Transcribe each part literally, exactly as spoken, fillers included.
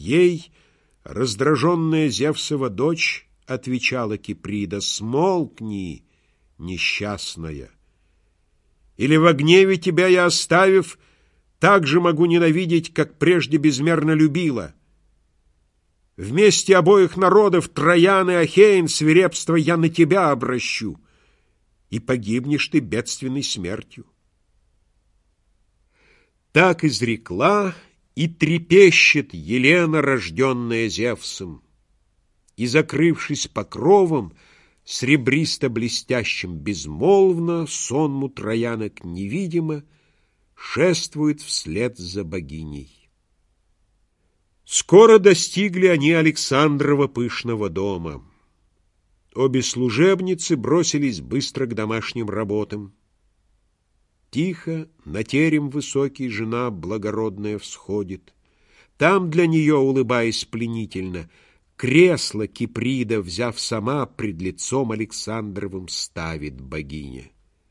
Ей раздраженная Зевсова дочь отвечала Киприда: «Смолкни, несчастная! Или во гневе тебя я, оставив, так же могу ненавидеть, как прежде безмерно любила. Вместе обоих народов, Троян и Ахеин, свирепство я на тебя обращу, и погибнешь ты бедственной смертью». Так изрекла, и трепещет Елена, рожденная Зевсом, и, закрывшись покровом сребристо-блестящим, безмолвно, сонму троянок невидимо, шествует вслед за богиней. Скоро достигли они Александрова пышного дома. Обе служебницы бросились быстро к домашним работам. Тихо на терем высокий жена благородная всходит. Там для нее, улыбаясь пленительно, кресло Киприда, взяв сама, пред лицом Александровым ставит богиня.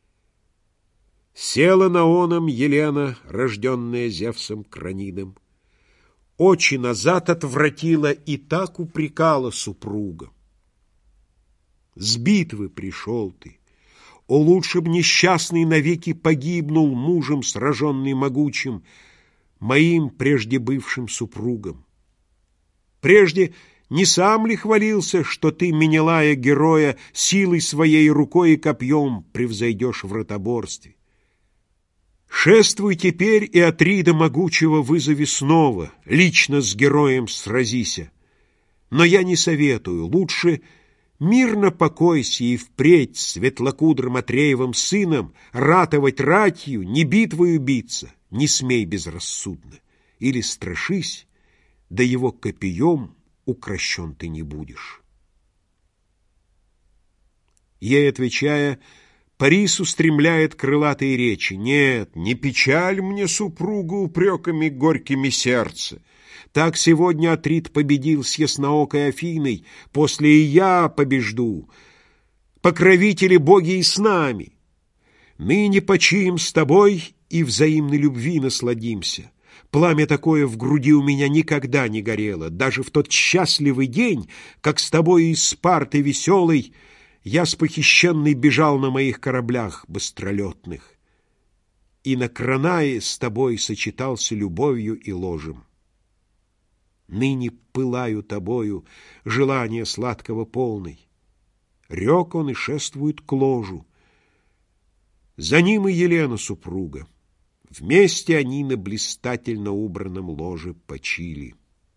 Села на оном Елена, рожденная Зевсом Кранидом, очи назад отвратила и так упрекала супруга: «С битвы пришел ты, о, лучше б несчастный навеки погибнул мужем, сраженный могучим, моим прежде бывшим супругом. Прежде не сам ли хвалился, что ты, Менелая героя, силой своей рукой и копьем превзойдешь в ротоборстве? Шествуй теперь и Атрида могучего вызови снова, лично с героем сразися. Но я не советую, лучше мирно покойся и впредь светлокудрым Атреевым сыном ратовать ратью, не битвою биться, не смей безрассудно, или страшись, да его копьем укращен ты не будешь». Ей отвечая, Парис устремляет крылатые речи: «Нет, не печаль мне, супруга, упреками горькими сердце. Так сегодня Атрид победил с ясноокой Афиной, после и я побежду. Покровители боги и с нами. Ныне почием с тобой и взаимной любви насладимся. Пламя такое в груди у меня никогда не горело. Даже в тот счастливый день, как с тобой из Спарты веселой я с похищенной бежал на моих кораблях быстролетных, и на Кранае с тобой сочетался любовью и ложем. Ныне пылаю тобою, желание сладкого полный». Рек он и шествует к ложу. За ним и Елена супруга. Вместе они на блистательно убранном ложе почили.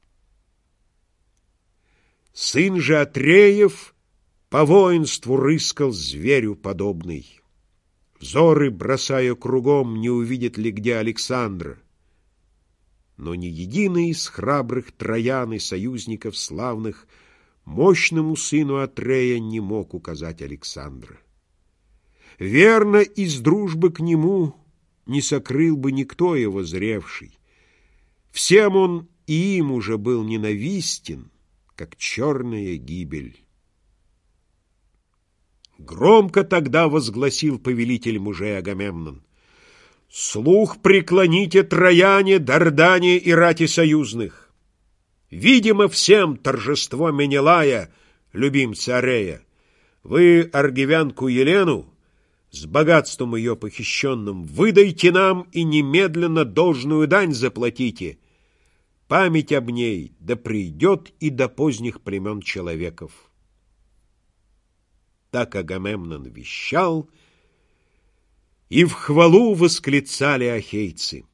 Сын же Атреев по воинству рыскал зверю подобный. Взоры, бросая кругом, не увидит ли где Александра. Но ни единый из храбрых троян и союзников славных мощному сыну Атрея не мог указать Александра. Верно, из дружбы к нему не сокрыл бы никто его зревший. Всем он и им уже был ненавистен, как черная гибель. Громко тогда возгласил повелитель мужей Агамемнон: «Слух преклоните, трояне, Дардане и рати союзных! Видимо всем торжество Менелая, любимца Арея. Вы аргивянку Елену с богатством ее похищенным выдайте нам и немедленно должную дань заплатите. Память об ней да придет и до поздних племен человеков». Так Агамемнон вещал, и в хвалу восклицали ахейцы: